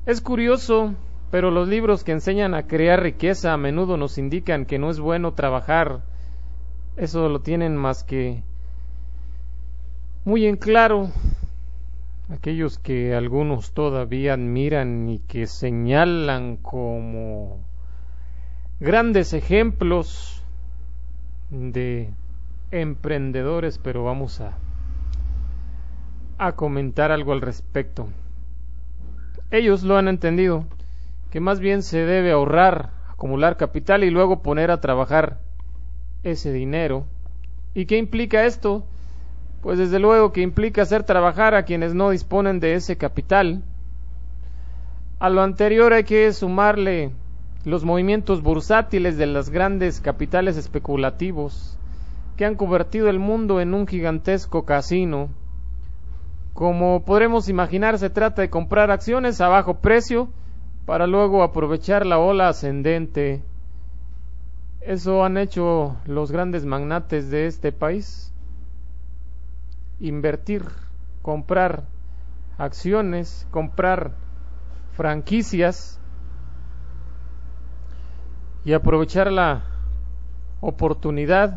Es curioso, pero los libros que enseñan a crear riqueza a menudo nos indican que no es bueno trabajar. Eso lo tienen más que muy en claro aquellos que algunos todavía admiran y que señalan como grandes ejemplos de emprendedores, pero vamos a comentar algo al respecto. Ellos lo han entendido, que más bien se debe ahorrar, acumular capital y luego poner a trabajar ese dinero. ¿Y qué implica esto? Pues desde luego que implica hacer trabajar a quienes no disponen de ese capital. A lo anterior hay que sumarle los movimientos bursátiles de los grandes capitales especulativos que han convertido el mundo en un gigantesco casino. Como podremos imaginar, se trata de comprar acciones a bajo precio para luego aprovechar la ola ascendente. Eso han hecho los grandes magnates de este país. Invertir, comprar acciones, comprar franquicias y aprovechar la oportunidad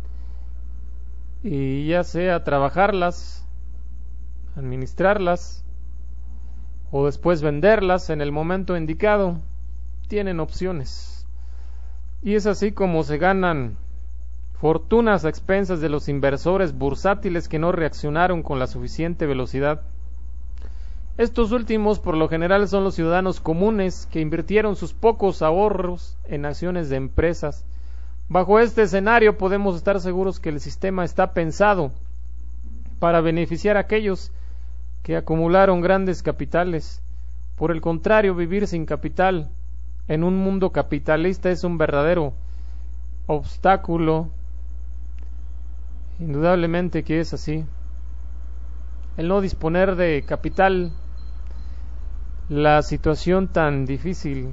y ya sea trabajarlas, administrarlas o después venderlas en el momento indicado. Tienen opciones y es así como se ganan fortunas a expensas de los inversores bursátiles que no reaccionaron con la suficiente velocidad. Estos últimos por lo general son los ciudadanos comunes que invirtieron sus pocos ahorros en acciones de empresas. Bajo este escenario podemos estar seguros que el sistema está pensado para beneficiar a aquellos que acumularon grandes capitales. Por el contrario, vivir sin capital en un mundo capitalista es un verdadero obstáculo. Indudablemente que es así. El no disponer de capital, la situación tan difícil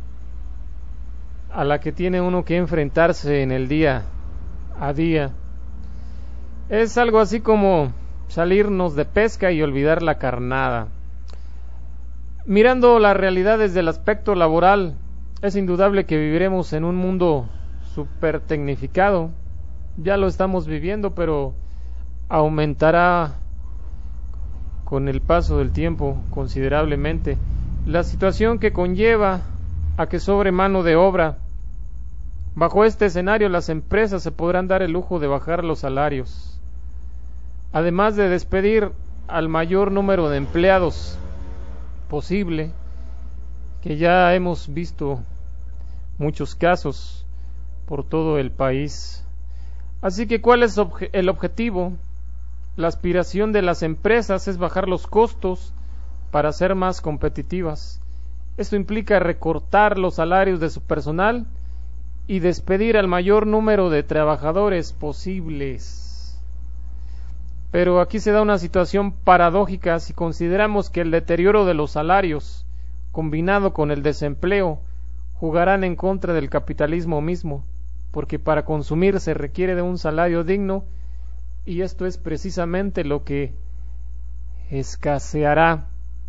a la que tiene uno que enfrentarse en el día a día, es algo así como salirnos de pesca y olvidar la carnada. Mirando la realidad desde el aspecto laboral, es indudable que viviremos en un mundo super tecnificado. Ya lo estamos viviendo, pero aumentará con el paso del tiempo considerablemente. La situación que conlleva a que sobre mano de obra. Bajo este escenario, las empresas se podrán dar el lujo de bajar los salarios, además de despedir al mayor número de empleados posible, que ya hemos visto muchos casos por todo el país. Así que, ¿cuál es el objetivo? La aspiración de las empresas es bajar los costos para ser más competitivas. Esto implica recortar los salarios de su personal y despedir al mayor número de trabajadores posibles. Pero aquí se da una situación paradójica si consideramos que el deterioro de los salarios, combinado con el desempleo, jugarán en contra del capitalismo mismo, porque para consumir se requiere de un salario digno, y esto es precisamente lo que escaseará.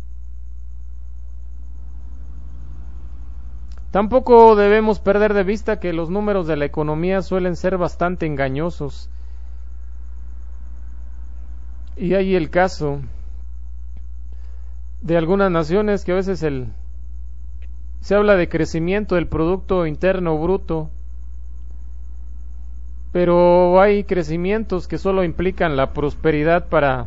Tampoco debemos perder de vista que los números de la economía suelen ser bastante engañosos. Y hay el caso de algunas naciones que a veces se habla de crecimiento del Producto Interno Bruto, pero hay crecimientos que solo implican la prosperidad para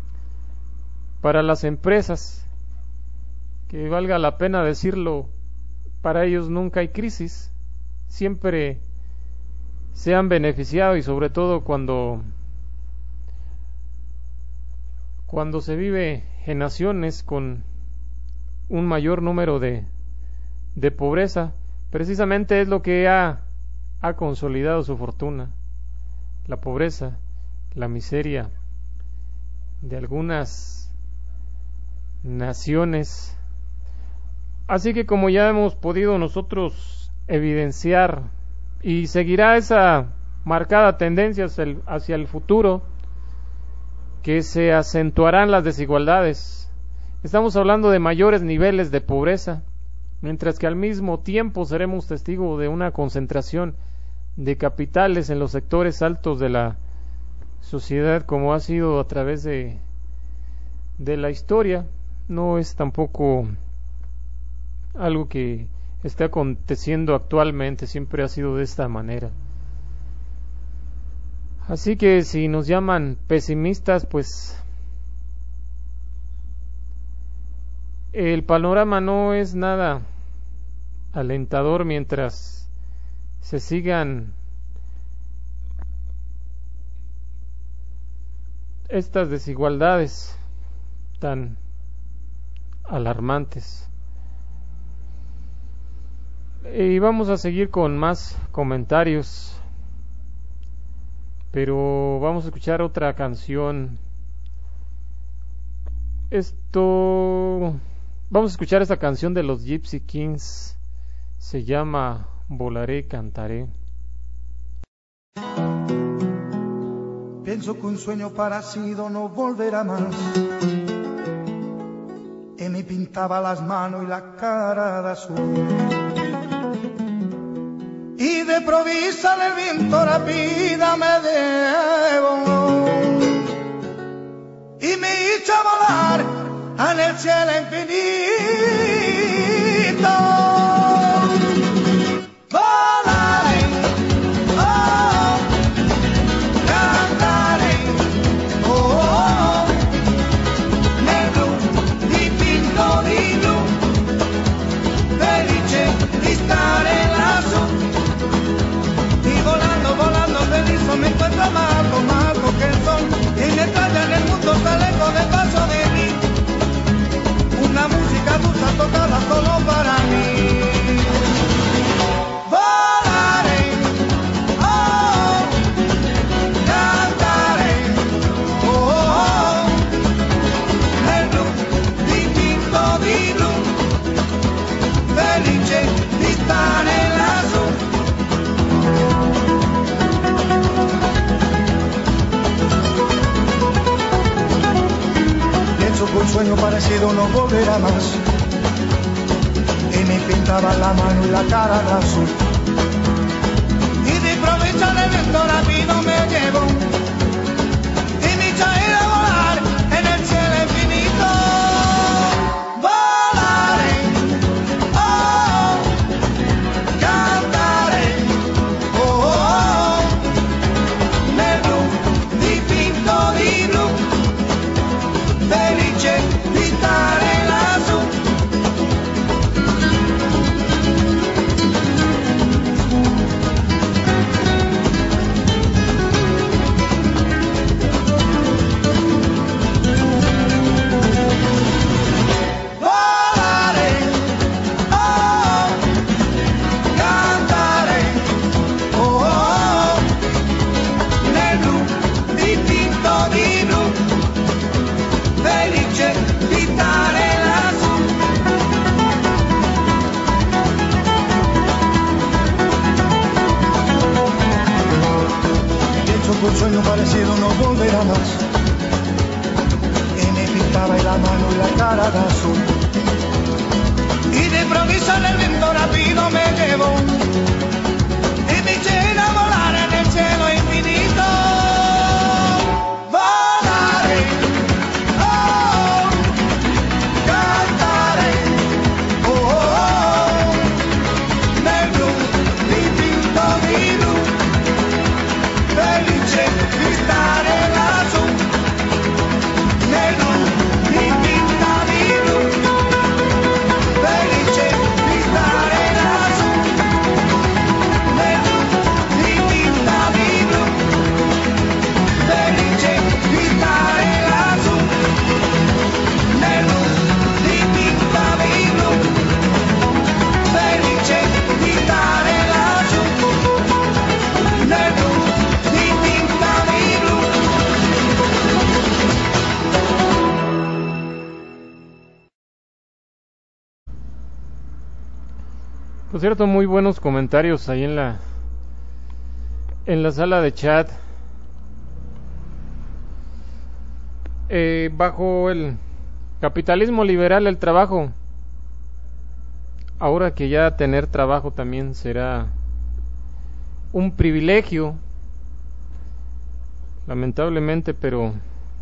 las empresas, que valga la pena decirlo, para ellos nunca hay crisis, siempre se han beneficiado, y sobre todo cuando se vive en naciones con un mayor número de pobreza, precisamente es lo que ha consolidado su fortuna, la pobreza, la miseria de algunas naciones. Así que, como ya hemos podido nosotros evidenciar, y seguirá esa marcada tendencia hacia el futuro, que se acentuarán las desigualdades Estamos hablando de mayores niveles de pobreza, mientras que al mismo tiempo seremos testigos de una concentración de capitales en los sectores altos de la sociedad, como ha sido a través de la historia. No es tampoco algo que esté aconteciendo actualmente, siempre ha sido de esta manera. Así que si nos llaman pesimistas, pues el panorama no es nada alentador mientras se sigan estas desigualdades tan alarmantes. Y vamos a seguir con más comentarios, pero vamos a escuchar otra canción. Vamos a escuchar esta canción de los Gypsy Kings, se llama Volaré, cantaré. Pienso que un sueño parecido no volverá más. Y me pintaba las manos y la cara de azul. Y de provisa el viento rápida me llevó. Y me hizo volar en el cielo infinito. Me encuentro más alto que el sol y me trae en el mundo tan lejos del paso de mí. Una música dulce tocada solo para mí. Volaré, oh, cantaré, oh, oh, nel blu dipinto di blu, felice di stare lassù. Un sueño parecido no volverá más. Y me pintaba la mano y la cara de azul. Y de improviso el viento rápido me llevó. Y me hizo ir a volar en el cielo infinito. Volaré, oh, cantaré, oh, oh, nel blu dipinto di blu. Felice di stare lassù. Volare, oh, cantare, oh, oh, nel blu dipinto di blu. Felice di stare lassù. Pienso que un sueño parecido no volverá más. Y me pintaba la mano y la cara de azul. Y de improviso el viento rápido me llevó. Y me eché a volar en el cielo infinito. Por cierto, muy buenos comentarios ahí en la sala de chat. Bajo Capitalismo liberal, el trabajo. Ahora que ya tener trabajo también será un privilegio, lamentablemente, pero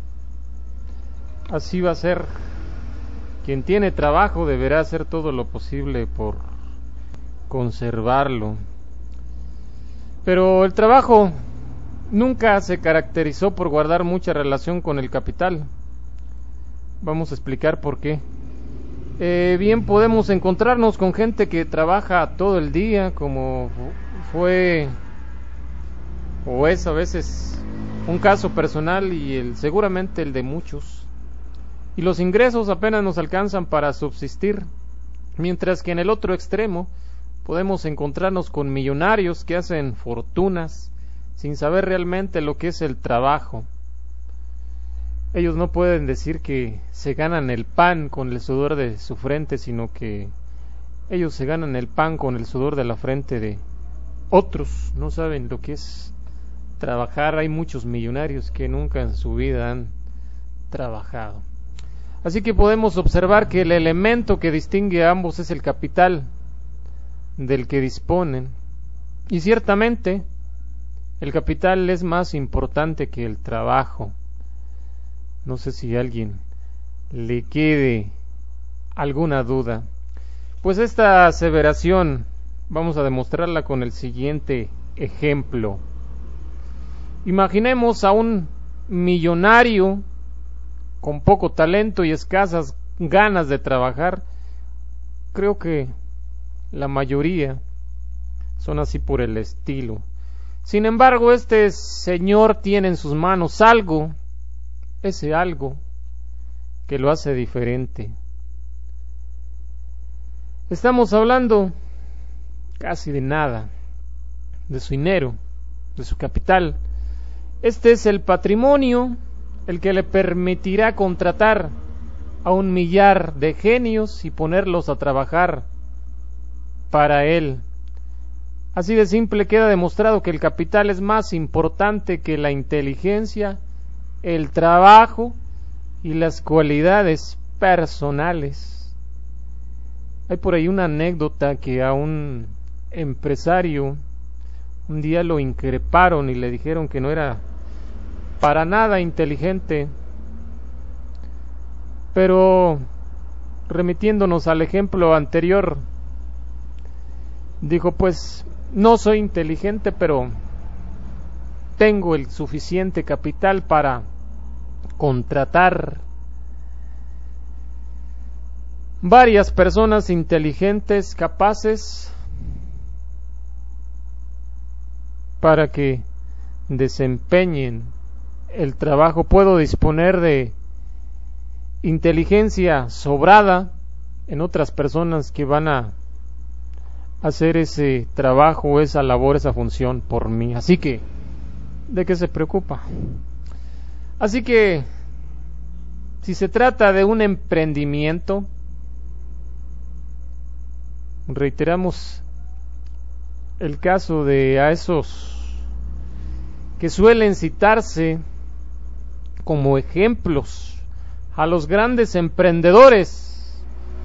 así va a ser. Quien tiene trabajo deberá hacer todo lo posible por conservarlo. Pero el trabajo nunca se caracterizó por guardar mucha relación con el capital. Vamos a explicar por qué. Bien podemos encontrarnos con gente que trabaja todo el día, como fue o es a veces un caso personal y seguramente el de muchos. Y los ingresos apenas nos alcanzan para subsistir, mientras que en el otro extremo podemos encontrarnos con millonarios que hacen fortunas sin saber realmente lo que es el trabajo. Ellos no pueden decir que se ganan el pan con el sudor de su frente, sino que ellos se ganan el pan con el sudor de la frente de otros. No saben lo que es trabajar. Hay muchos millonarios que nunca en su vida han trabajado. Así que podemos observar que el elemento que distingue a ambos es el capital del que disponen. Y ciertamente el capital es más importante que el trabajo. No sé si a alguien le quede alguna duda. Pues esta aseveración vamos a demostrarla con el siguiente ejemplo. Imaginemos a un millonario con poco talento y escasas ganas de trabajar. Creo que la mayoría son así por el estilo. Sin embargo, este señor tiene en sus manos algo, ese algo que lo hace diferente. Estamos hablando casi de nada, de su dinero, de su capital. Este es el patrimonio, el que le permitirá contratar a 1 millar de genios y ponerlos a trabajar para él. Así de simple queda demostrado que el capital es más importante que la inteligencia, el trabajo y las cualidades personales. Hay por ahí una anécdota que a un empresario un día lo increparon y le dijeron que no era para nada inteligente, pero remitiéndonos al ejemplo anterior, dijo: pues no soy inteligente, pero tengo el suficiente capital para contratar varias personas inteligentes, capaces, para que desempeñen el trabajo. Puedo disponer de inteligencia sobrada en otras personas que van a hacer ese trabajo, esa labor, esa función por mí. Así que, ¿de qué se preocupa? Así que, si se trata de un emprendimiento, reiteramos el caso de a esos que suelen citarse como ejemplos, a los grandes emprendedores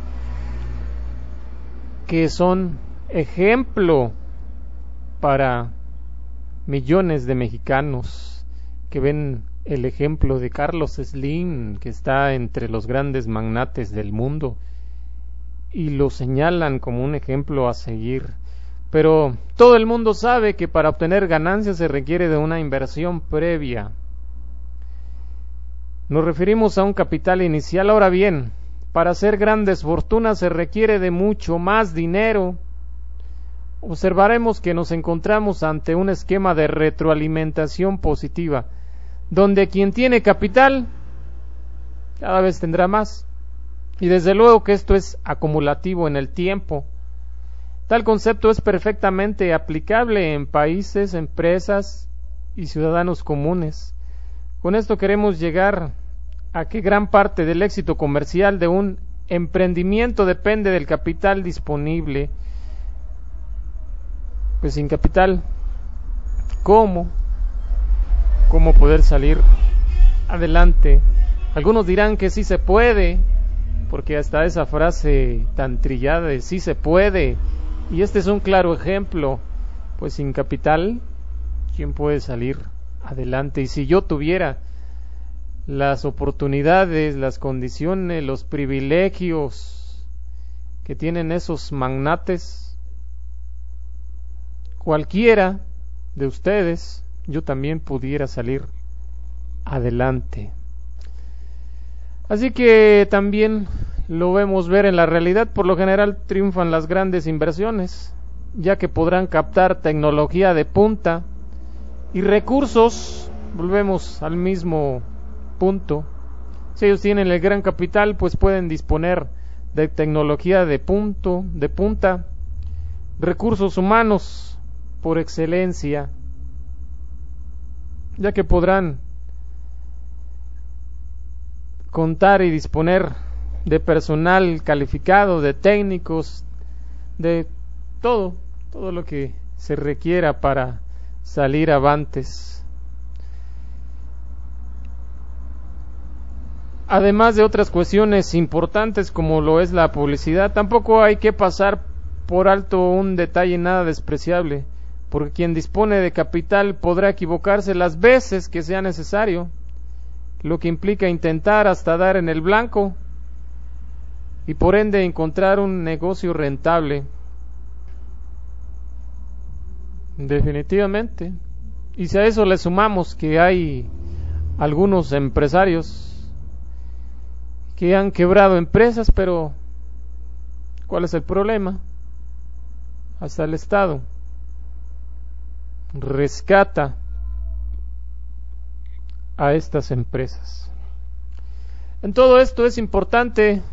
que son ejemplo para millones de mexicanos que ven el ejemplo de Carlos Slim, que está entre los grandes magnates del mundo, y lo señalan como un ejemplo a seguir. Pero todo el mundo sabe que para obtener ganancias se requiere de una inversión previa. Nos referimos a un capital inicial. Ahora bien, para hacer grandes fortunas se requiere de mucho más dinero. Observaremos que nos encontramos ante un esquema de retroalimentación positiva, donde quien tiene capital cada vez tendrá más. Y desde luego que esto es acumulativo en el tiempo. Tal concepto es perfectamente aplicable en países, empresas y ciudadanos comunes. Con esto queremos llegar a que gran parte del éxito comercial de un emprendimiento depende del capital disponible. Pues sin capital, ¿cómo poder salir adelante? Algunos dirán que sí se puede, porque hasta esa frase tan trillada de sí se puede, y este es un claro ejemplo, pues sin capital, ¿quién puede salir adelante? Y si yo tuviera las oportunidades, las condiciones, los privilegios que tienen esos magnates, cualquiera de ustedes, yo también pudiera salir adelante. Así que también lo vemos ver en la realidad. Por lo general triunfan las grandes inversiones, ya que podrán captar tecnología de punta y recursos. Volvemos al mismo punto. Si ellos tienen el gran capital, pues pueden disponer de tecnología de punta, recursos humanos por excelencia, ya que podrán contar y disponer de personal calificado, de técnicos, de todo lo que se requiera para salir avantes. Además de otras cuestiones importantes como lo es la publicidad, tampoco hay que pasar por alto un detalle nada despreciable, porque quien dispone de capital podrá equivocarse las veces que sea necesario, lo que implica intentar hasta dar en el blanco y por ende encontrar un negocio rentable. Definitivamente. Y si a eso le sumamos que hay algunos empresarios que han quebrado empresas, pero ¿cuál es el problema? Hasta el Estado rescata a estas empresas. En todo esto es importante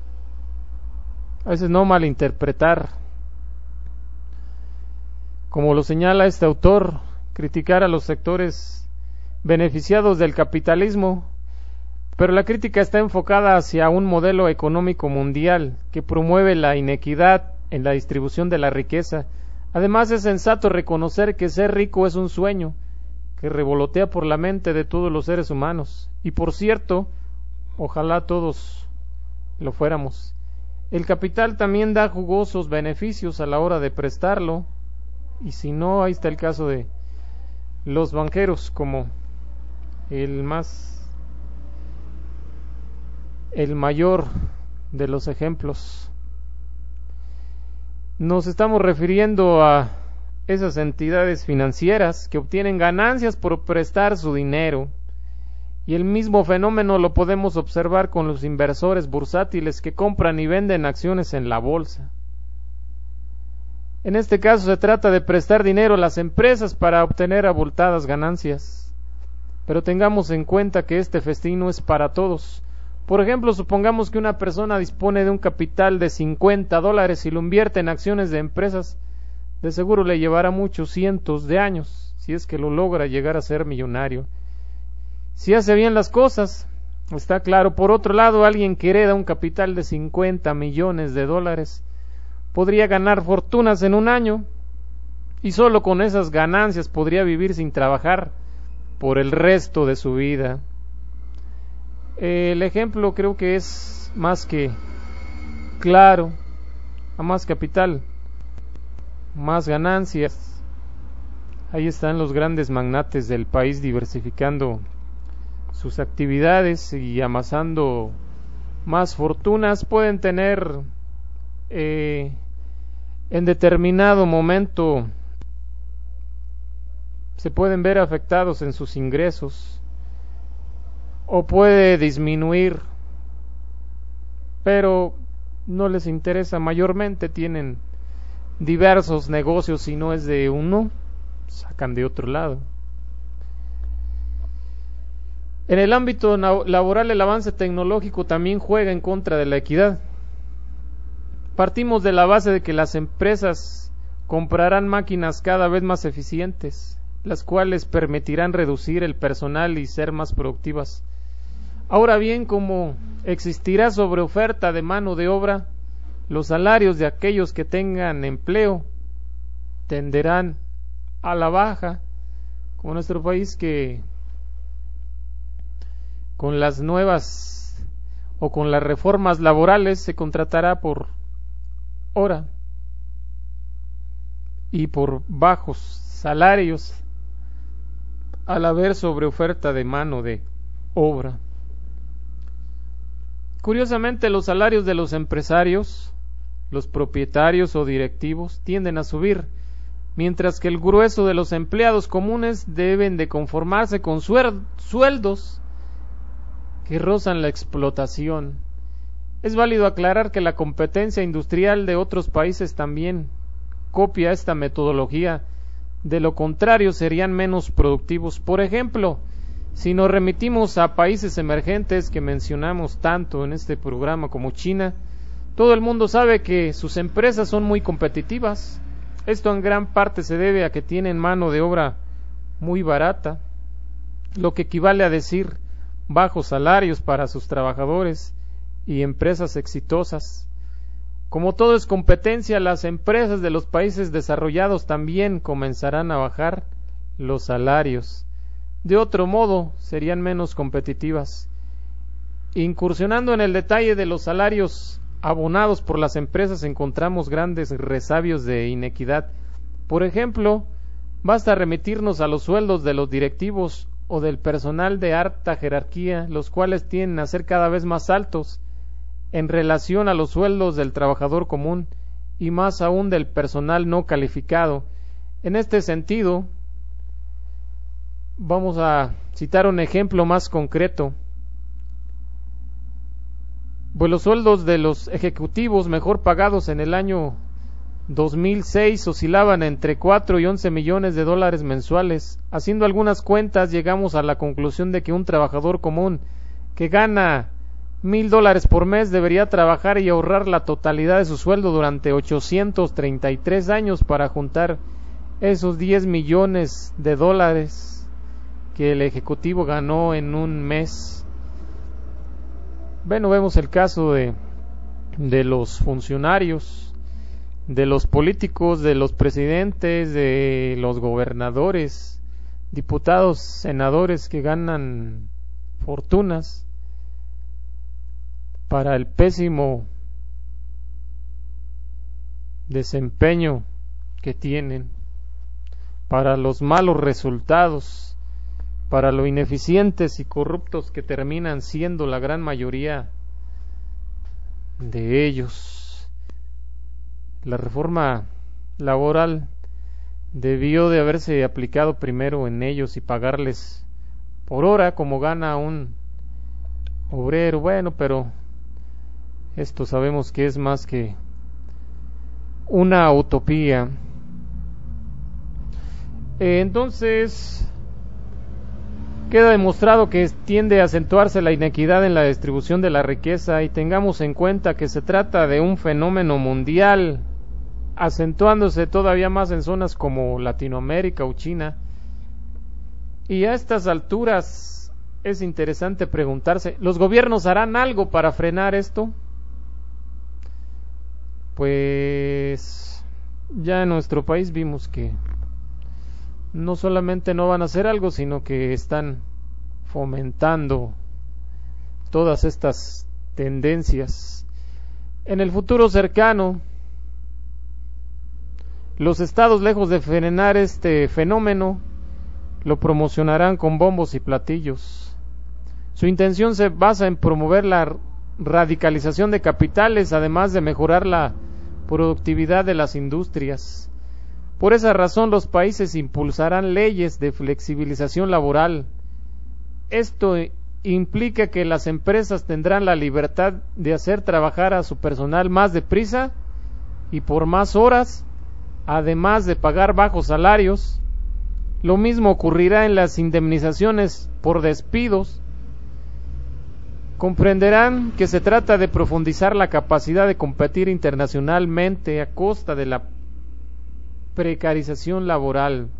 a veces no malinterpretar, como lo señala este autor, criticar a los sectores beneficiados del capitalismo, pero la crítica está enfocada hacia un modelo económico mundial que promueve la inequidad en la distribución de la riqueza. Además es sensato reconocer que ser rico es un sueño que revolotea por la mente de todos los seres humanos, y por cierto, ojalá todos lo fuéramos. El capital también da jugosos beneficios a la hora de prestarlo, y si no, ahí está el caso de los banqueros como el mayor de los ejemplos. Nos estamos refiriendo a esas entidades financieras que obtienen ganancias por prestar su dinero, y el mismo fenómeno lo podemos observar con los inversores bursátiles que compran y venden acciones en la bolsa. En este caso se trata de prestar dinero a las empresas para obtener abultadas ganancias, pero tengamos en cuenta que este festín no es para todos. Por ejemplo, supongamos que una persona dispone de un capital de $50 y lo invierte en acciones de empresas. De seguro le llevará muchos cientos de años, si es que lo logra llegar a ser millonario. Si hace bien las cosas, está claro. Por otro lado, alguien que hereda un capital de $50 millones podría ganar fortunas en un año, y solo con esas ganancias podría vivir sin trabajar por el resto de su vida. El ejemplo creo que es más que claro. A más capital, más ganancias. Ahí están los grandes magnates del país diversificando sus actividades y amasando más fortunas. Pueden tener en determinado momento, se pueden ver afectados en sus ingresos o puede disminuir, pero no les interesa. Mayormente tienen diversos negocios, si no es de uno, sacan de otro lado. En el ámbito laboral, el avance tecnológico también juega en contra de la equidad. Partimos de la base de que las empresas comprarán máquinas cada vez más eficientes, las cuales permitirán reducir el personal y ser más productivas. Ahora bien, como existirá sobreoferta de mano de obra, los salarios de aquellos que tengan empleo tenderán a la baja, como nuestro país, que con las nuevas o con las reformas laborales se contratará por hora y por bajos salarios al haber sobreoferta de mano de obra. Curiosamente, los salarios de los empresarios, los propietarios o directivos tienden a subir, mientras que el grueso de los empleados comunes deben de conformarse con sueldos que rozan la explotación. Es válido aclarar que la competencia industrial de otros países también copia esta metodología, de lo contrario serían menos productivos. Por ejemplo, si nos remitimos a países emergentes que mencionamos tanto en este programa como China, todo el mundo sabe que sus empresas son muy competitivas. Esto en gran parte se debe a que tienen mano de obra muy barata, lo que equivale a decir bajos salarios para sus trabajadores y empresas exitosas. Como todo es competencia, las empresas de los países desarrollados también comenzarán a bajar los salarios. De otro modo, serían menos competitivas. Incursionando en el detalle de los salarios abonados por las empresas, encontramos grandes resabios de inequidad. Por ejemplo, basta remitirnos a los sueldos de los directivos o del personal de alta jerarquía, los cuales tienden a ser cada vez más altos en relación a los sueldos del trabajador común y más aún del personal no calificado. En este sentido, vamos a citar un ejemplo más concreto. Pues los sueldos de los ejecutivos mejor pagados en el año 2006 oscilaban entre 4 y 11 millones de dólares mensuales. Haciendo algunas cuentas, llegamos a la conclusión de que un trabajador común que gana $1,000 por mes debería trabajar y ahorrar la totalidad de su sueldo durante 833 años para juntar esos 10 millones de dólares que el ejecutivo ganó en un mes. Bueno, vemos el caso de los funcionarios, de los políticos, de los presidentes, de los gobernadores, diputados, senadores que ganan fortunas para el pésimo desempeño que tienen, para los malos resultados, para lo ineficientes y corruptos que terminan siendo la gran mayoría de ellos. La reforma laboral debió de haberse aplicado primero en ellos y pagarles por hora como gana un obrero. Bueno, pero esto sabemos que es más que una utopía. Entonces, queda demostrado que tiende a acentuarse la inequidad en la distribución de la riqueza, y tengamos en cuenta que se trata de un fenómeno mundial, acentuándose todavía más en zonas como Latinoamérica o China. Y a estas alturas es interesante preguntarse, ¿los gobiernos harán algo para frenar esto? Pues ya en nuestro país vimos que no solamente no van a hacer algo, sino que están fomentando todas estas tendencias. En el futuro cercano, los estados, lejos de frenar este fenómeno, lo promocionarán con bombos y platillos. Su intención se basa en promover la radicalización de capitales, además de mejorar la productividad de las industrias. Por esa razón, los países impulsarán leyes de flexibilización laboral. Esto implica que las empresas tendrán la libertad de hacer trabajar a su personal más deprisa y por más horas, además de pagar bajos salarios. Lo mismo ocurrirá en las indemnizaciones por despidos. Comprenderán que se trata de profundizar la capacidad de competir internacionalmente a costa de la precarización laboral.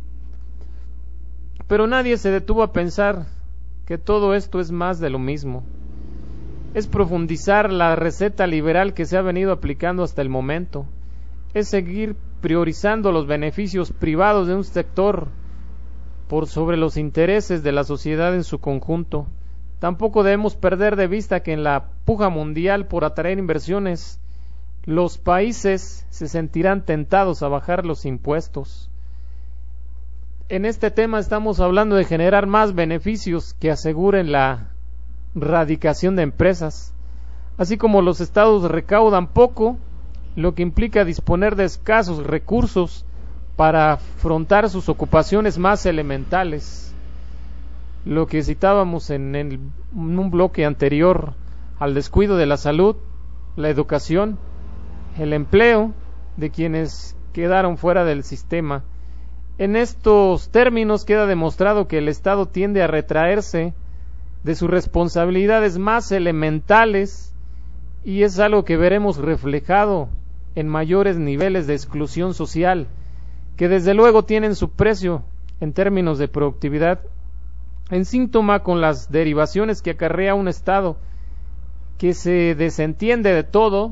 Pero nadie se detuvo a pensar que todo esto es más de lo mismo. Es profundizar la receta liberal que se ha venido aplicando hasta el momento. Es seguir priorizando los beneficios privados de un sector por sobre los intereses de la sociedad en su conjunto. Tampoco debemos perder de vista que en la puja mundial por atraer inversiones, los países se sentirán tentados a bajar los impuestos. En este tema estamos hablando de generar más beneficios que aseguren la radicación de empresas, así como los estados recaudan poco, lo que implica disponer de escasos recursos para afrontar sus ocupaciones más elementales. Lo que citábamos en un bloque anterior, al descuido de la salud, la educación, el empleo de quienes quedaron fuera del sistema. En estos términos queda demostrado que el Estado tiende a retraerse de sus responsabilidades más elementales y es algo que veremos reflejado en mayores niveles de exclusión social, que desde luego tienen su precio en términos de productividad, en síntoma con las derivaciones que acarrea un Estado que se desentiende de todo.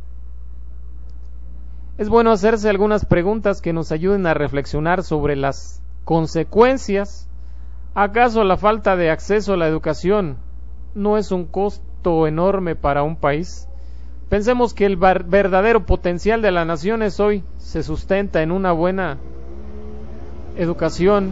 Es bueno hacerse algunas preguntas que nos ayuden a reflexionar sobre las consecuencias. ¿Acaso la falta de acceso a la educación no es un costo enorme para un país? Pensemos que el verdadero potencial de las naciones hoy se sustenta en una buena educación.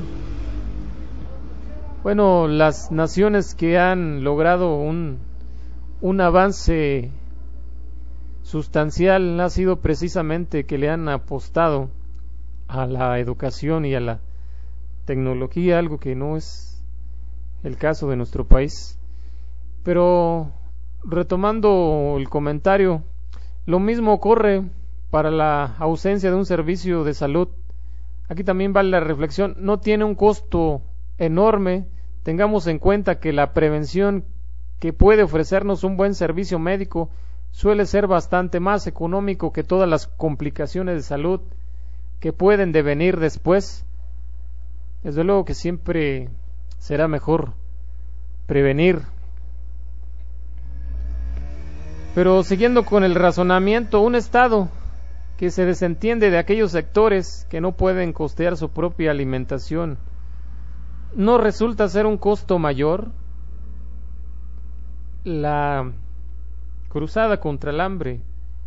Bueno, las naciones que han logrado un avance sustancial ha sido precisamente que le han apostado a la educación y a la tecnología, algo que no es el caso de nuestro país. Pero retomando el comentario, lo mismo ocurre para la ausencia de un servicio de salud. Aquí también vale la reflexión, no tiene un costo enorme. Tengamos en cuenta que la prevención que puede ofrecernos un buen servicio médico suele ser bastante más económico que todas las complicaciones de salud que pueden devenir después. Desde luego que siempre será mejor prevenir. Pero siguiendo con el razonamiento, un Estado que se desentiende de aquellos sectores que no pueden costear su propia alimentación, ¿no resulta ser un costo mayor? La cruzada contra el hambre,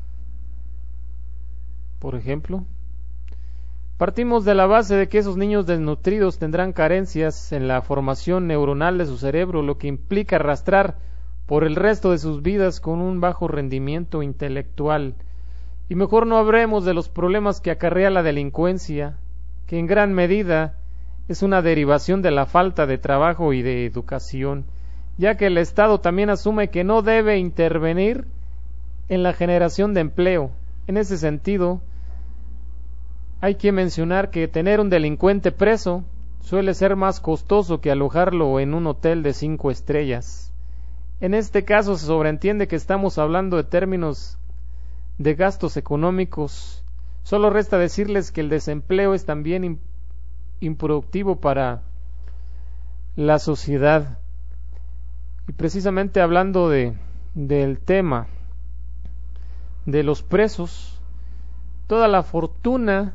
por ejemplo, partimos de la base de que esos niños desnutridos tendrán carencias en la formación neuronal de su cerebro, lo que implica arrastrar por el resto de sus vidas con un bajo rendimiento intelectual. Y mejor no hablemos de los problemas que acarrea la delincuencia, que en gran medida es una derivación de la falta de trabajo y de educación, ya que el Estado también asume que no debe intervenir en la generación de empleo. En ese sentido, hay que mencionar que tener un delincuente preso suele ser más costoso que alojarlo en un hotel de 5 estrellas. En este caso se sobreentiende que estamos hablando de términos de gastos económicos. Solo resta decirles que el desempleo es también improductivo para la sociedad. Y precisamente hablando del tema de los presos, toda la fortuna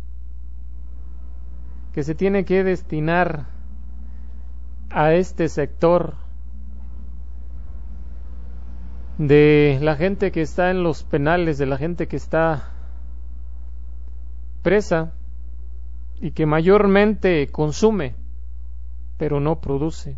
que se tiene que destinar a este sector de la gente que está en los penales, de la gente que está presa y que mayormente consume, pero no produce.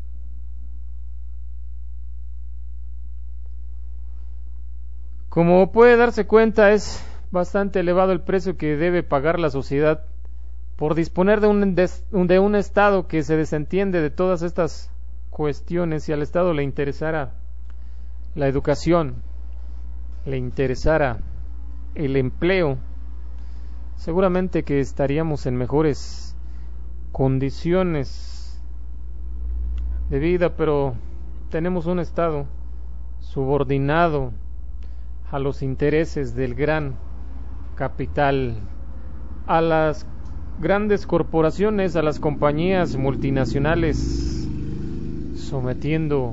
Como puede darse cuenta, es bastante elevado el precio que debe pagar la sociedad por disponer de un Estado que se desentiende de todas estas cuestiones. Si al Estado le interesara la educación, le interesara el empleo, seguramente que estaríamos en mejores condiciones de vida, pero tenemos un Estado subordinado a los intereses del gran capital, a las grandes corporaciones, a las compañías multinacionales, sometiendo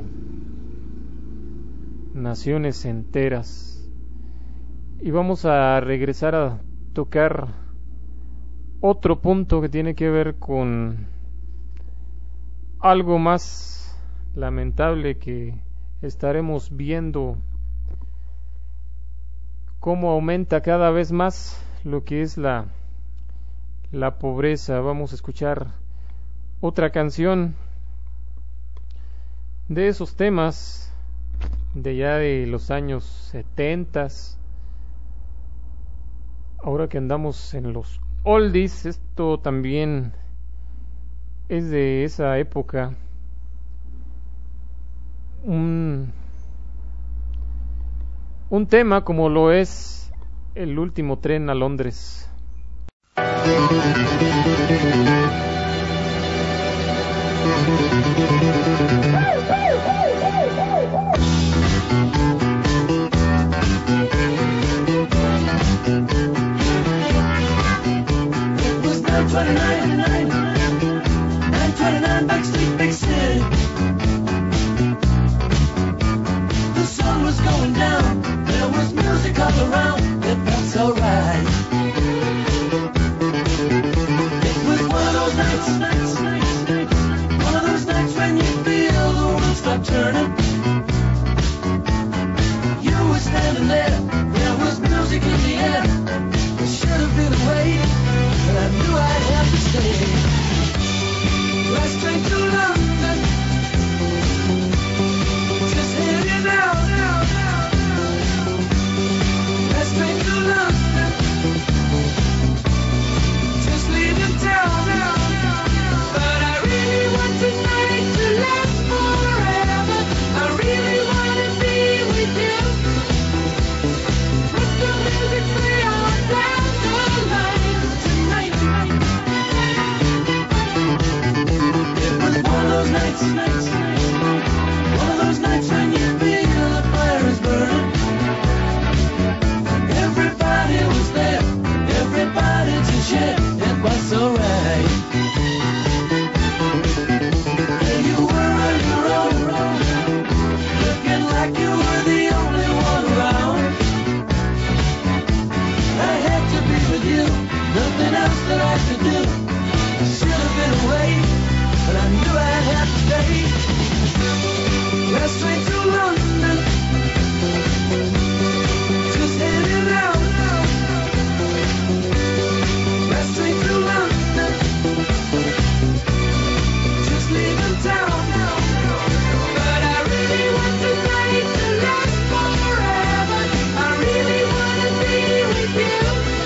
naciones enteras. Y vamos a regresar a tocar otro punto que tiene que ver con algo más lamentable que estaremos viendo cómo aumenta cada vez más lo que es la pobreza. Vamos a escuchar otra canción de esos temas de ya de los años 70. Ahora que andamos en los oldies, esto también es de esa época. Un tema como lo es El último tren a Londres. It was 9:29, 9:29 Backstreet Big City. The sun was going down, there was music all around, it felt so right. It was one of those nights, one of those nights when you feel the world stop turning. You were standing there, there was music in the air. It should have been away, but I knew I'd have to stay. Last train to London, just heading out. Last train to London, just leaving town. But I really want tonight to last forever. I really want to be with you. Let the music play on down the line tonight. It was one of those nights, one of those nights when you feel the fire is burning. Everybody was there, everybody to share. It was so right. And you were on your own, looking like you were the only one around. I had to be with you, nothing else that I could do. I should have been away, but I knew I'd have to stay. Last train to London, just heading out. Last train to London, just leaving town. But I really want tonight to last forever. I really want to be with you.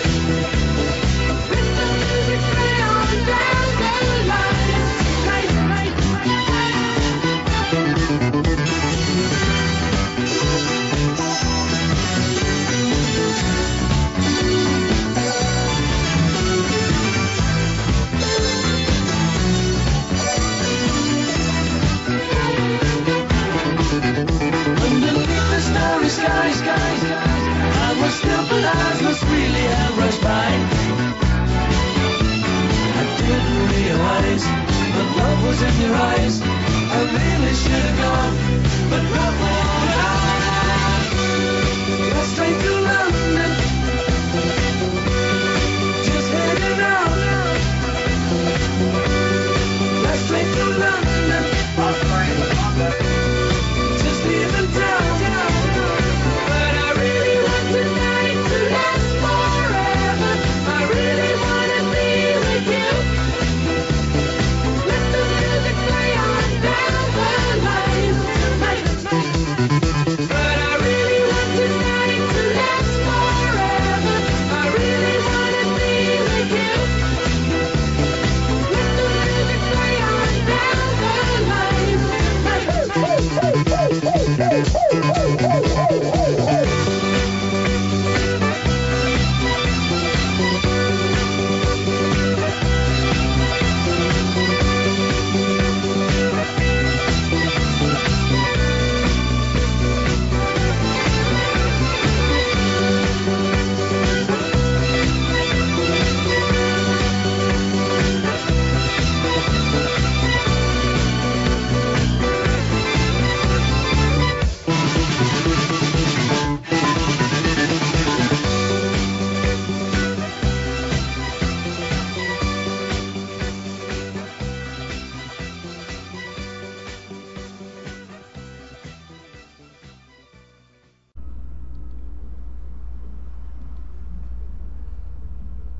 Let the music play on down the line tonight. Underneath the starry sky, I was still, but eyes must really have rushed by. I didn't realize the love was in your eyes. I really should have gone, but love won't I. Last train to London, just heading out. Last train to London, just leaving town. But I really want tonight to last forever. I really want to be with you. Let the music play on down the line tonight. But I really want tonight to last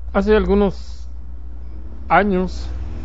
Hace algunos años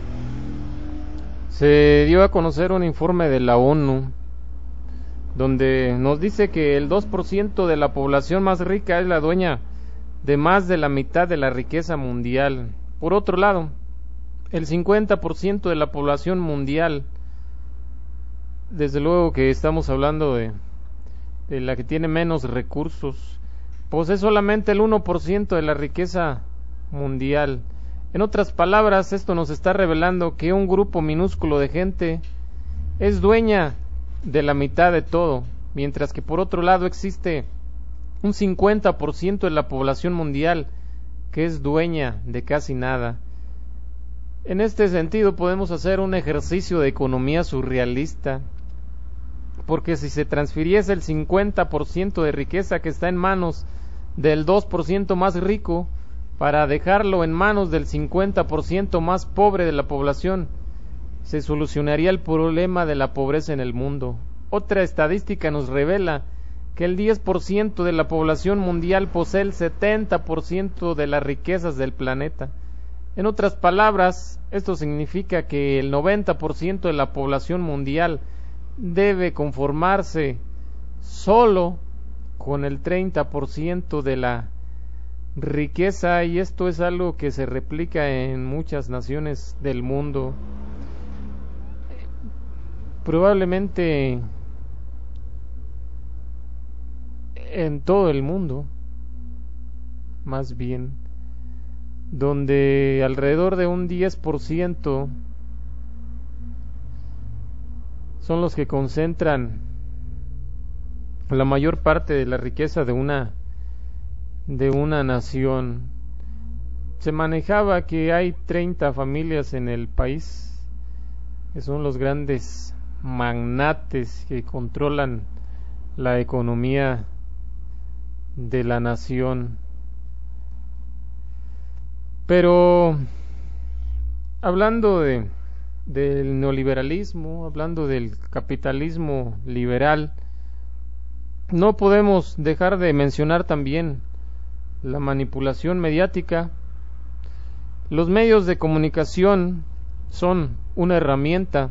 se dio a conocer un informe de la ONU donde nos dice que el 2% de la población más rica es la dueña de más de la mitad de la riqueza mundial. Por otro lado, el 50% de la población mundial, desde luego que estamos hablando de la que tiene menos recursos, posee solamente el 1% de la riqueza mundial. En otras palabras, esto nos está revelando que un grupo minúsculo de gente es dueña de la mitad de todo, mientras que por otro lado existe un 50% de la población mundial que es dueña de casi nada. En este sentido podemos hacer un ejercicio de economía surrealista, porque si se transfiriese el 50% de riqueza que está en manos del 2% más rico para dejarlo en manos del 50% más pobre de la población, se solucionaría el problema de la pobreza en el mundo. Otra estadística nos revela que el 10% de la población mundial posee el 70% de las riquezas del planeta. En otras palabras, esto significa que el 90% de la población mundial debe conformarse solo con el 30% de la riqueza, y esto es algo que se replica en muchas naciones del mundo. Probablemente en todo el mundo, más bien, donde alrededor de un 10% son los que concentran la mayor parte de la riqueza de una nación. Se manejaba que hay 30 familias en el país, que son los grandes magnates que controlan la economía de la nación. Pero hablando del neoliberalismo, hablando del capitalismo liberal, no podemos dejar de mencionar también la manipulación mediática. Los medios de comunicación son una herramienta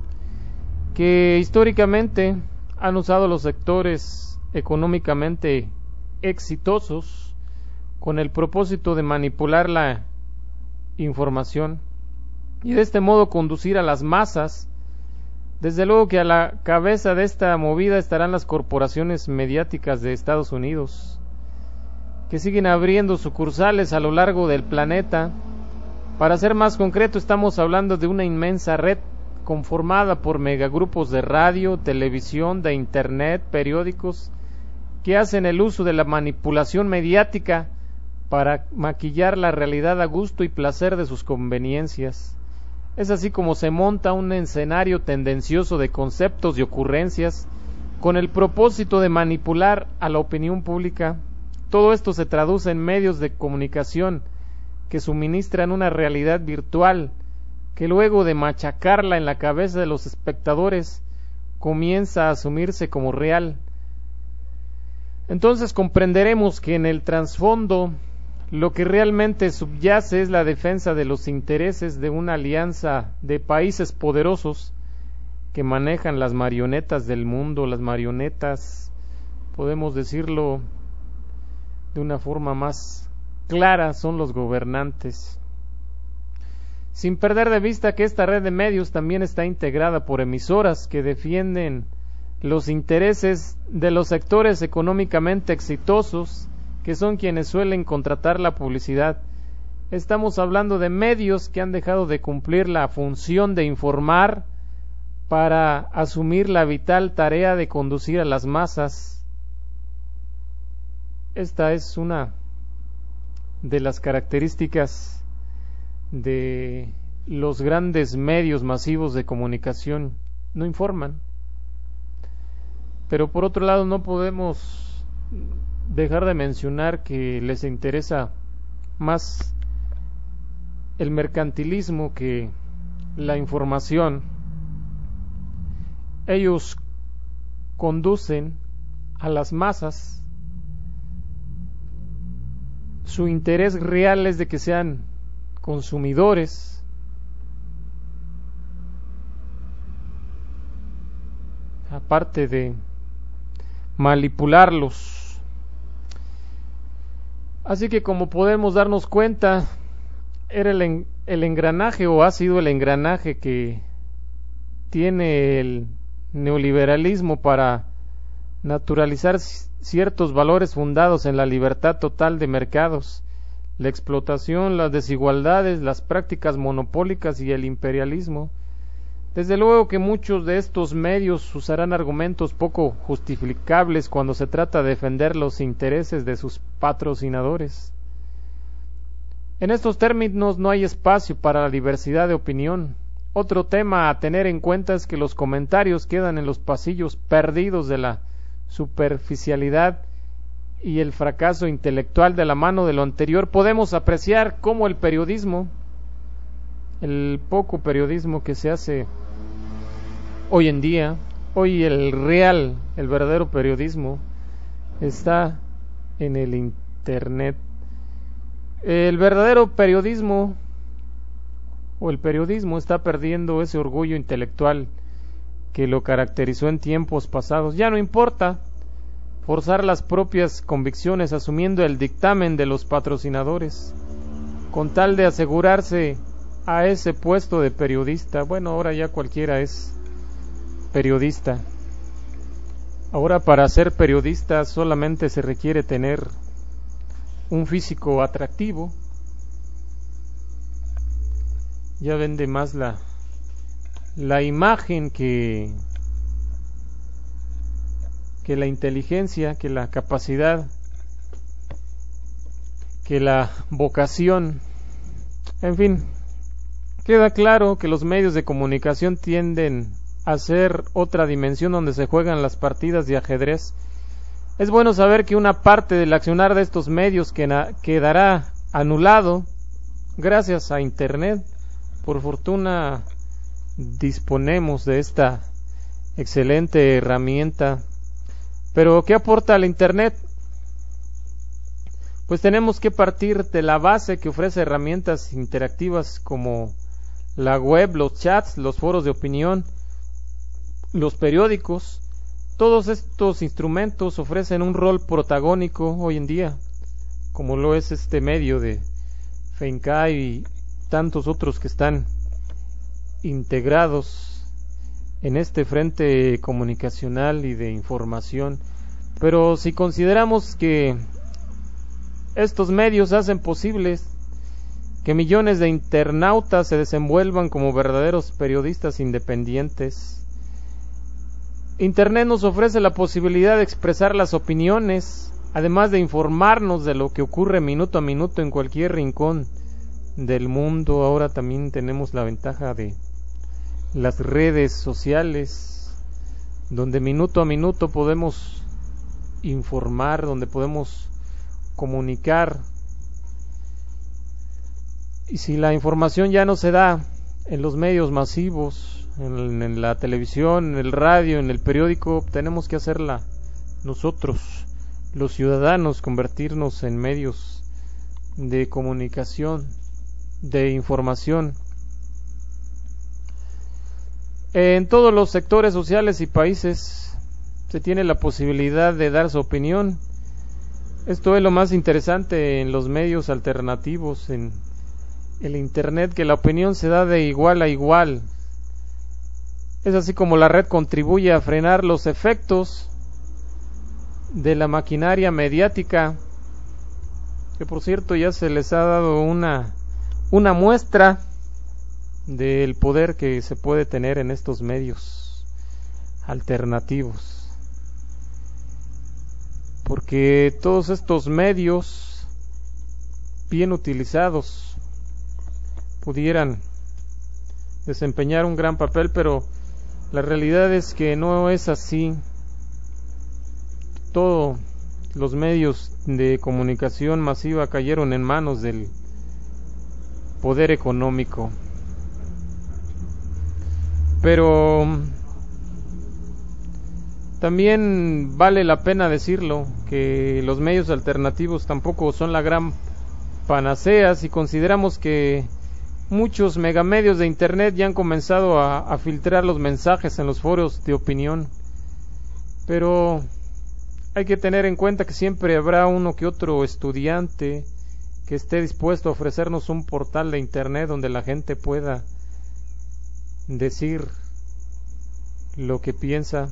que históricamente han usado los sectores económicamente exitosos con el propósito de manipular la información y de este modo conducir a las masas. Desde luego que a la cabeza de esta movida estarán las corporaciones mediáticas de Estados Unidos, que siguen abriendo sucursales a lo largo del planeta. Para ser más concreto, estamos hablando de una inmensa red conformada por megagrupos de radio, televisión, de internet, periódicos, que hacen el uso de la manipulación mediática para maquillar la realidad a gusto y placer de sus conveniencias. Es así como se monta un escenario tendencioso de conceptos y ocurrencias con el propósito de manipular a la opinión pública. Todo esto se traduce en medios de comunicación que suministran una realidad virtual que luego de machacarla en la cabeza de los espectadores comienza a asumirse como real. Entonces comprenderemos que en el trasfondo lo que realmente subyace es la defensa de los intereses de una alianza de países poderosos que manejan las marionetas del mundo. Las marionetas, podemos decirlo de una forma más clara, son los gobernantes. Sin perder de vista que esta red de medios también está integrada por emisoras que defienden los intereses de los sectores económicamente exitosos, que son quienes suelen contratar la publicidad. Estamos hablando de medios que han dejado de cumplir la función de informar para asumir la vital tarea de conducir a las masas. Esta es una de las características de los grandes medios masivos de comunicación. No informan. Pero por otro lado no podemos dejar de mencionar que les interesa más el mercantilismo que la información. Ellos conducen a las masas su interés real es de que sean consumidores, aparte de manipularlos. Así que, como podemos darnos cuenta, era el engranaje, o ha sido el engranaje que tiene el neoliberalismo para naturalizar ciertos valores fundados en la libertad total de mercados, la explotación, las desigualdades, las prácticas monopólicas y el imperialismo. Desde luego que muchos de estos medios usarán argumentos poco justificables cuando se trata de defender los intereses de sus patrocinadores. En estos términos no hay espacio para la diversidad de opinión. Otro tema a tener en cuenta es que los comentarios quedan en los pasillos perdidos de la superficialidad y el fracaso intelectual. De la mano de lo anterior podemos apreciar cómo el periodismo, el poco periodismo que se hace hoy en día, hoy el verdadero periodismo está en el internet. El verdadero periodismo o el periodismo está perdiendo ese orgullo intelectual que lo caracterizó en tiempos pasados. Ya no importa forzar las propias convicciones asumiendo el dictamen de los patrocinadores con tal de asegurarse a ese puesto de periodista. Bueno, ahora ya cualquiera es periodista. Ahora, para ser periodista solamente se requiere tener un físico atractivo. Ya vende más la imagen que la inteligencia, que la capacidad, que la vocación. En fin, queda claro que los medios de comunicación tienden a ser otra dimensión donde se juegan las partidas de ajedrez. Es bueno saber que una parte del accionar de estos medios quedará anulado gracias a Internet. Por fortuna disponemos de esta excelente herramienta. Pero ¿qué aporta el Internet? Pues tenemos que partir de la base que ofrece herramientas interactivas como la web, los chats, los foros de opinión, los periódicos. Todos estos instrumentos ofrecen un rol protagónico hoy en día, como lo es este medio de Fencai y tantos otros que están integrados en este frente comunicacional y de información. Pero si consideramos que estos medios hacen posibles que millones de internautas se desenvuelvan como verdaderos periodistas independientes, Internet nos ofrece la posibilidad de expresar las opiniones, además de informarnos de lo que ocurre minuto a minuto en cualquier rincón del mundo. Ahora también tenemos la ventaja de las redes sociales, donde minuto a minuto podemos informar, donde podemos comunicar. Y si la información ya no se da en los medios masivos, en la televisión, en el radio, en el periódico, tenemos que hacerla nosotros, los ciudadanos, convertirnos en medios de comunicación, de información. En todos los sectores sociales y países se tiene la posibilidad de dar su opinión. Esto es lo más interesante en los medios alternativos, en el Internet, que la opinión se da de igual a igual. Es así como la red contribuye a frenar los efectos de la maquinaria mediática, que por cierto ya se les ha dado una muestra del poder que se puede tener en estos medios alternativos, porque todos estos medios bien utilizados pudieran desempeñar un gran papel, pero la realidad es que no es así. Todos los medios de comunicación masiva cayeron en manos del poder económico. Pero también vale la pena decirlo, que los medios alternativos tampoco son la gran panacea si consideramos que muchos megamedios de internet ya han comenzado a filtrar los mensajes en los foros de opinión. Pero hay que tener en cuenta que siempre habrá uno que otro estudiante que esté dispuesto a ofrecernos un portal de internet donde la gente pueda decir lo que piensa.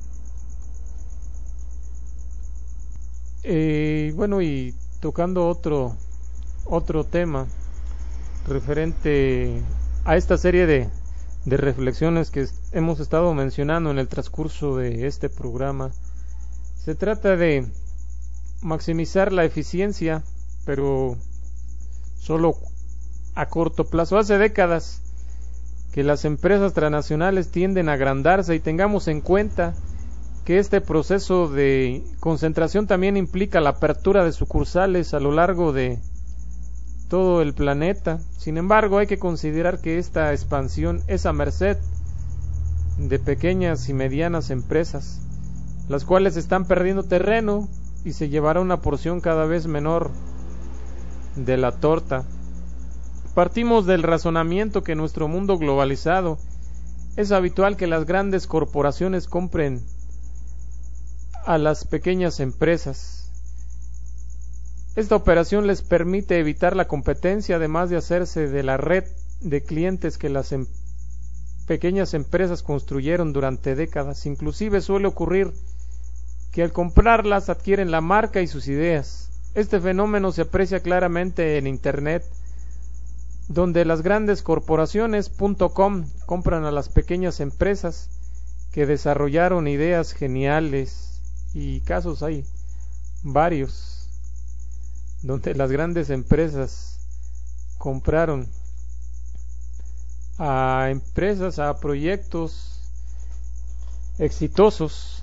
Bueno, y tocando otro tema referente a esta serie de reflexiones que hemos estado mencionando en el transcurso de este programa, se trata de maximizar la eficiencia, pero solo a corto plazo. Hace décadas que las empresas transnacionales tienden a agrandarse, y tengamos en cuenta que este proceso de concentración también implica la apertura de sucursales a lo largo de todo el planeta. Sin embargo, hay que considerar que esta expansión es a merced de pequeñas y medianas empresas, las cuales están perdiendo terreno y se llevará una porción cada vez menor de la torta. Partimos del razonamiento que en nuestro mundo globalizado es habitual que las grandes corporaciones compren a las pequeñas empresas. Esta operación les permite evitar la competencia, además de hacerse de la red de clientes que las pequeñas empresas construyeron durante décadas. Inclusive suele ocurrir que al comprarlas adquieren la marca y sus ideas. Este fenómeno se aprecia claramente en Internet, donde las grandes corporaciones .com compran a las pequeñas empresas que desarrollaron ideas geniales, y casos hay varios donde las grandes empresas compraron a empresas, a proyectos exitosos.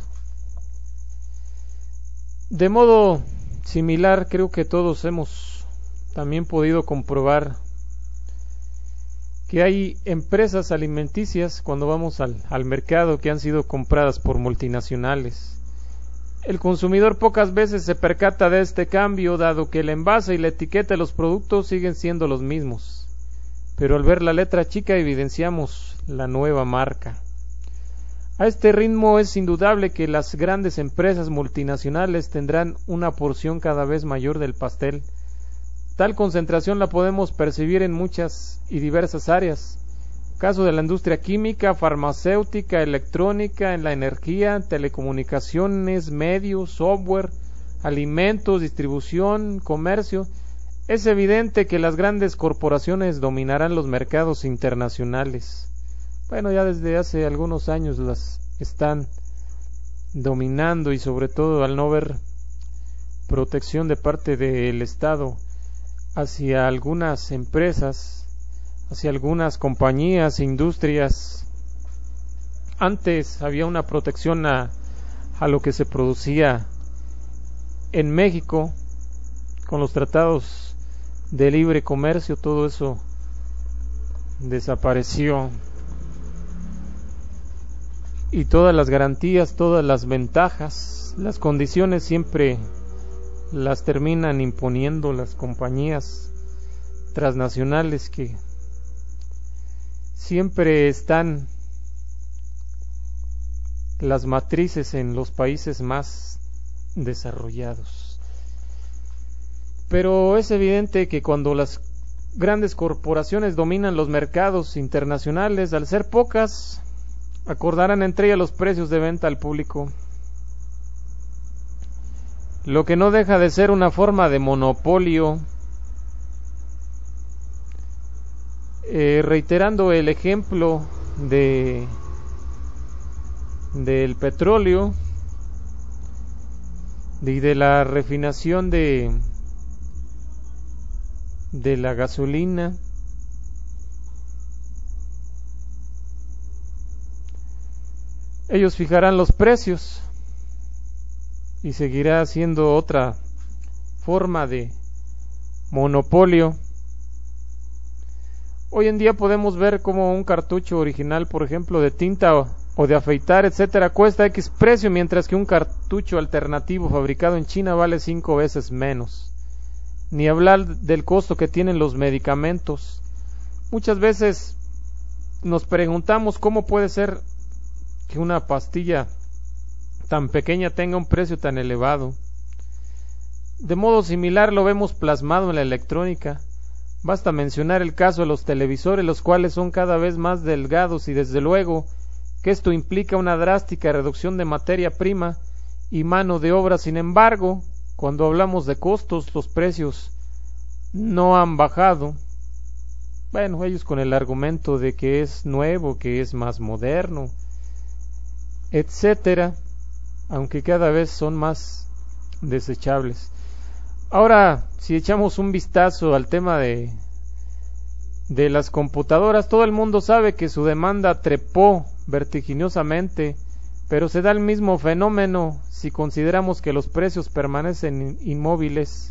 De modo similar, creo que todos hemos también podido comprobar que hay empresas alimenticias cuando vamos al mercado que han sido compradas por multinacionales. El consumidor pocas veces se percata de este cambio, dado que el envase y la etiqueta de los productos siguen siendo los mismos, pero al ver la letra chica evidenciamos la nueva marca. A este ritmo es indudable que las grandes empresas multinacionales tendrán una porción cada vez mayor del pastel. Tal concentración la podemos percibir en muchas y diversas áreas. Caso de la industria química, farmacéutica, electrónica, en la energía, telecomunicaciones, medios, software, alimentos, distribución, comercio. Es evidente que las grandes corporaciones dominarán los mercados internacionales. Bueno, ya desde hace algunos años las están dominando, y sobre todo al no haber protección de parte del Estado hacia algunas empresas, hacia algunas compañías, industrias. Antes había una protección a lo que se producía en México con los tratados de libre comercio. Todo eso desapareció, y todas las garantías, todas las ventajas, las condiciones siempre las terminan imponiendo las compañías transnacionales, que siempre están las matrices en los países más desarrollados. Pero es evidente que cuando las grandes corporaciones dominan los mercados internacionales, al ser pocas, acordarán entre ellas los precios de venta al público, lo que no deja de ser una forma de monopolio. Reiterando el ejemplo del petróleo y de la refinación de la gasolina, ellos fijarán los precios y seguirá siendo otra forma de monopolio. Hoy en día podemos ver como un cartucho original, por ejemplo, de tinta o de afeitar, etcétera, cuesta X precio, mientras que un cartucho alternativo fabricado en China vale 5 veces menos. ni hablar del costo que tienen los medicamentos. Muchas veces nos preguntamos cómo puede ser que una pastilla tan pequeña tenga un precio tan elevado. De modo similar lo vemos plasmado en la electrónica. Basta mencionar el caso de los televisores, los cuales son cada vez más delgados, y desde luego que esto implica una drástica reducción de materia prima y mano de obra. Sin embargo, cuando hablamos de costos, los precios no han bajado. Bueno, ellos con el argumento de que es nuevo, que es más moderno, etcétera, aunque cada vez son más desechables. Ahora, si echamos un vistazo al tema de las computadoras, todo el mundo sabe que su demanda trepó vertiginosamente, pero se da el mismo fenómeno si consideramos que los precios permanecen inmóviles.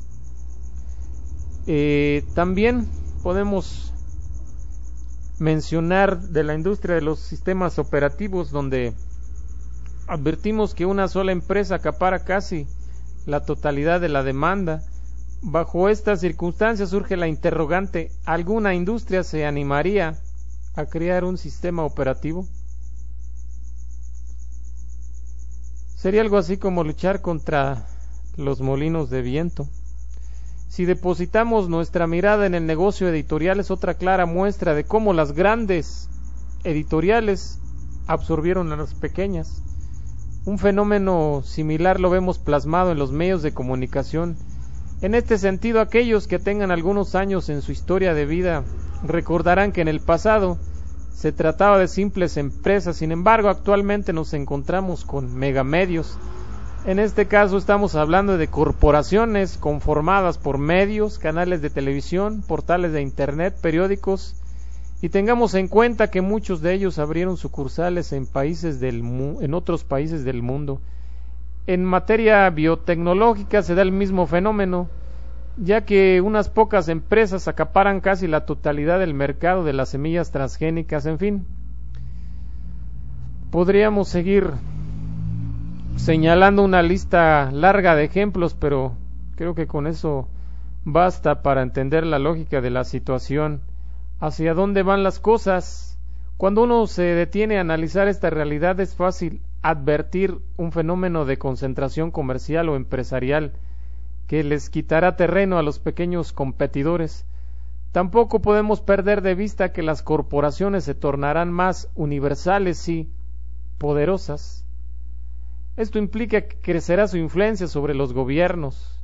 También podemos mencionar de la industria de los sistemas operativos, donde advertimos que una sola empresa acapara casi la totalidad de la demanda. Bajo estas circunstancias surge la interrogante: ¿alguna industria se animaría a crear un sistema operativo? Sería algo así como luchar contra los molinos de viento. Si depositamos nuestra mirada en el negocio editorial, es otra clara muestra de cómo las grandes editoriales absorbieron a las pequeñas. Un fenómeno similar lo vemos plasmado en los medios de comunicación. En este sentido, aquellos que tengan algunos años en su historia de vida recordarán que en el pasado se trataba de simples empresas. Sin embargo, actualmente nos encontramos con megamedios. En este caso estamos hablando de corporaciones conformadas por medios, canales de televisión, portales de internet, periódicos, y tengamos en cuenta que muchos de ellos abrieron sucursales en otros países del mundo. En materia biotecnológica se da el mismo fenómeno, ya que unas pocas empresas acaparan casi la totalidad del mercado de las semillas transgénicas. En fin, podríamos seguir señalando una lista larga de ejemplos, pero creo que con eso basta para entender la lógica de la situación. ¿Hacia dónde van las cosas? Cuando uno se detiene a analizar esta realidad, es fácil advertir un fenómeno de concentración comercial o empresarial que les quitará terreno a los pequeños competidores. Tampoco podemos perder de vista que las corporaciones se tornarán más universales y poderosas. Esto implica que crecerá su influencia sobre los gobiernos.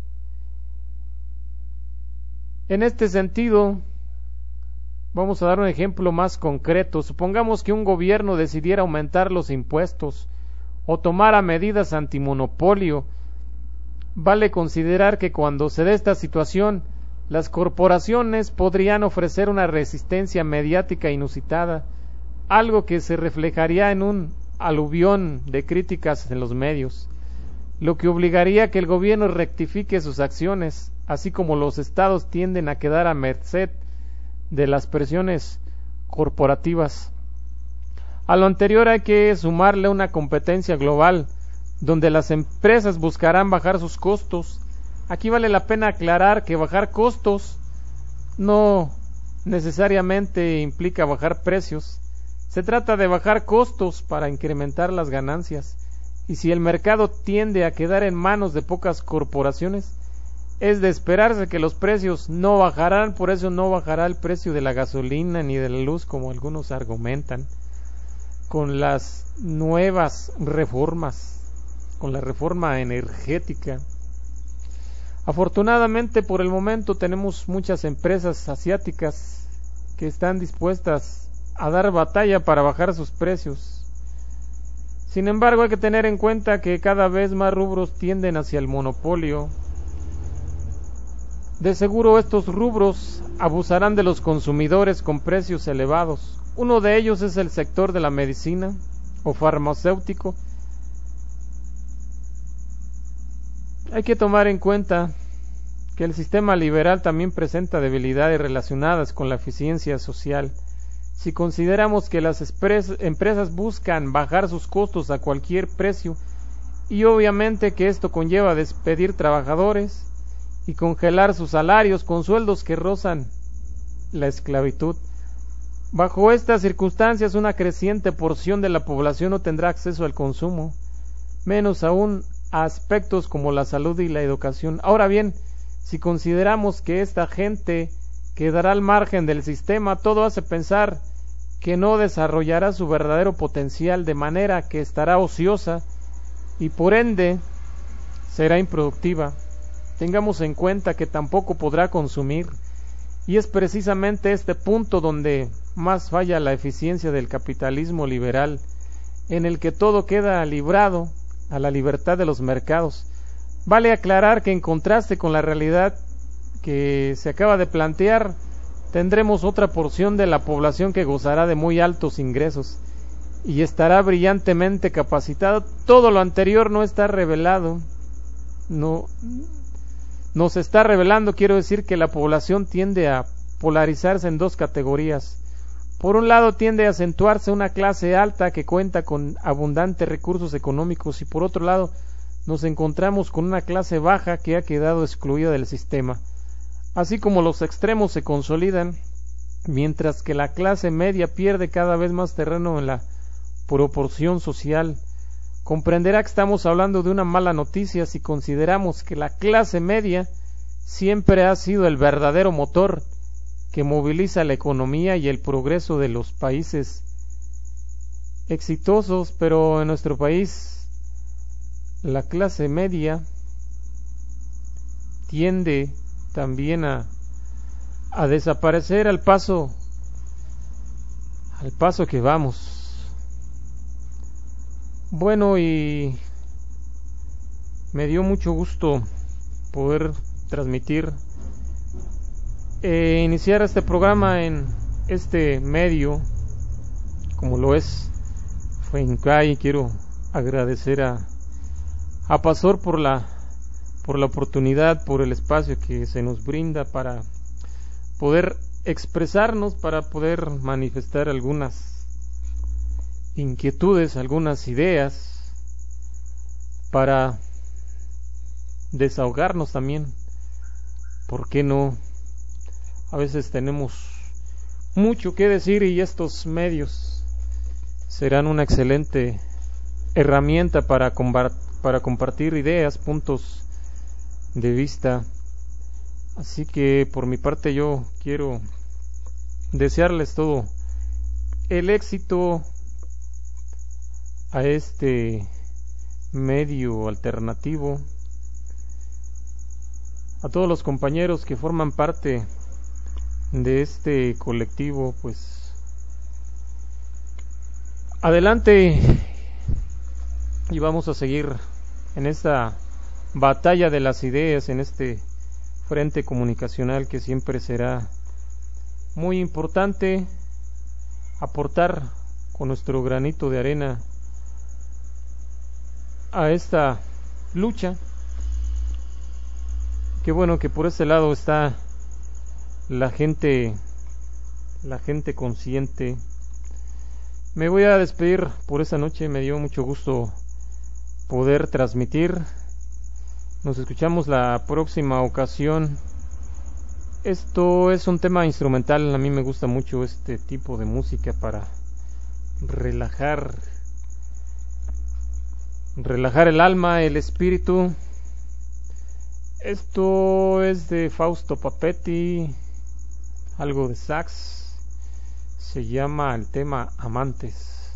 En este sentido, vamos a dar un ejemplo más concreto. Supongamos que un gobierno decidiera aumentar los impuestos o tomara medidas antimonopolio. Vale considerar que cuando se dé esta situación, las corporaciones podrían ofrecer una resistencia mediática inusitada, algo que se reflejaría en un aluvión de críticas en los medios, lo que obligaría a que el gobierno rectifique sus acciones, así como los estados tienden a quedar a merced de las presiones corporativas. A lo anterior hay que sumarle una competencia global, donde las empresas buscarán bajar sus costos. Aquí vale la pena aclarar que bajar costos no necesariamente implica bajar precios. Se trata de bajar costos para incrementar las ganancias, y si el mercado tiende a quedar en manos de pocas corporaciones, es de esperarse que los precios no bajarán. Por eso no bajará el precio de la gasolina ni de la luz, como algunos argumentan. Con las nuevas reformas, con la reforma energética. Afortunadamente, por el momento tenemos muchas empresas asiáticas que están dispuestas a dar batalla para bajar sus precios. Sin embargo, hay que tener en cuenta que cada vez más rubros tienden hacia el monopolio. De seguro estos rubros abusarán de los consumidores con precios elevados. Uno de ellos es el sector de la medicina o farmacéutico. Hay que tomar en cuenta que el sistema liberal también presenta debilidades relacionadas con la eficiencia social. Si consideramos que las empresas buscan bajar sus costos a cualquier precio, y obviamente que esto conlleva despedir trabajadores, y congelar sus salarios con sueldos que rozan la esclavitud. Bajo estas circunstancias, una creciente porción de la población no tendrá acceso al consumo, menos aún a aspectos como la salud y la educación. Ahora bien, si consideramos que esta gente quedará al margen del sistema, todo hace pensar que no desarrollará su verdadero potencial, de manera que estará ociosa y por ende será improductiva. Tengamos en cuenta que tampoco podrá consumir, y es precisamente este punto donde más falla la eficiencia del capitalismo liberal, en el que todo queda librado a la libertad de los mercados. Vale aclarar que en contraste con la realidad que se acaba de plantear, tendremos otra porción de la población que gozará de muy altos ingresos y estará brillantemente capacitada. Todo lo anterior no está revelado, nos está revelando, quiero decir, que la población tiende a polarizarse en dos categorías. Por un lado tiende a acentuarse una clase alta que cuenta con abundantes recursos económicos, y por otro lado nos encontramos con una clase baja que ha quedado excluida del sistema. Así como los extremos se consolidan, mientras que la clase media pierde cada vez más terreno en la proporción social, comprenderá que estamos hablando de una mala noticia si consideramos que la clase media siempre ha sido el verdadero motor que moviliza la economía y el progreso de los países exitosos, pero en nuestro país la clase media tiende también a desaparecer al paso que vamos. Bueno, y me dio mucho gusto poder transmitir iniciar este programa en este medio como lo es Fuencay. Quiero agradecer a Pastor por la oportunidad, por el espacio que se nos brinda para poder expresarnos, para poder manifestar algunas inquietudes, algunas ideas, para desahogarnos también. ¿Por qué no? A veces tenemos mucho que decir y estos medios serán una excelente herramienta para compartir ideas, puntos de vista. Así que por mi parte yo quiero desearles todo el éxito a este medio alternativo, a todos los compañeros que forman parte de este colectivo. Pues adelante, y vamos a seguir en esta batalla de las ideas, en este frente comunicacional que siempre será muy importante aportar con nuestro granito de arena a esta lucha. Qué bueno que por ese lado está la gente consciente. Me voy a despedir por esta noche, me dio mucho gusto poder transmitir. Nos escuchamos la próxima ocasión. Esto es un tema instrumental, a mí me gusta mucho este tipo de música para relajar el alma, el espíritu. Esto es de Fausto Papetti, algo de sax, se llama el tema Amantes.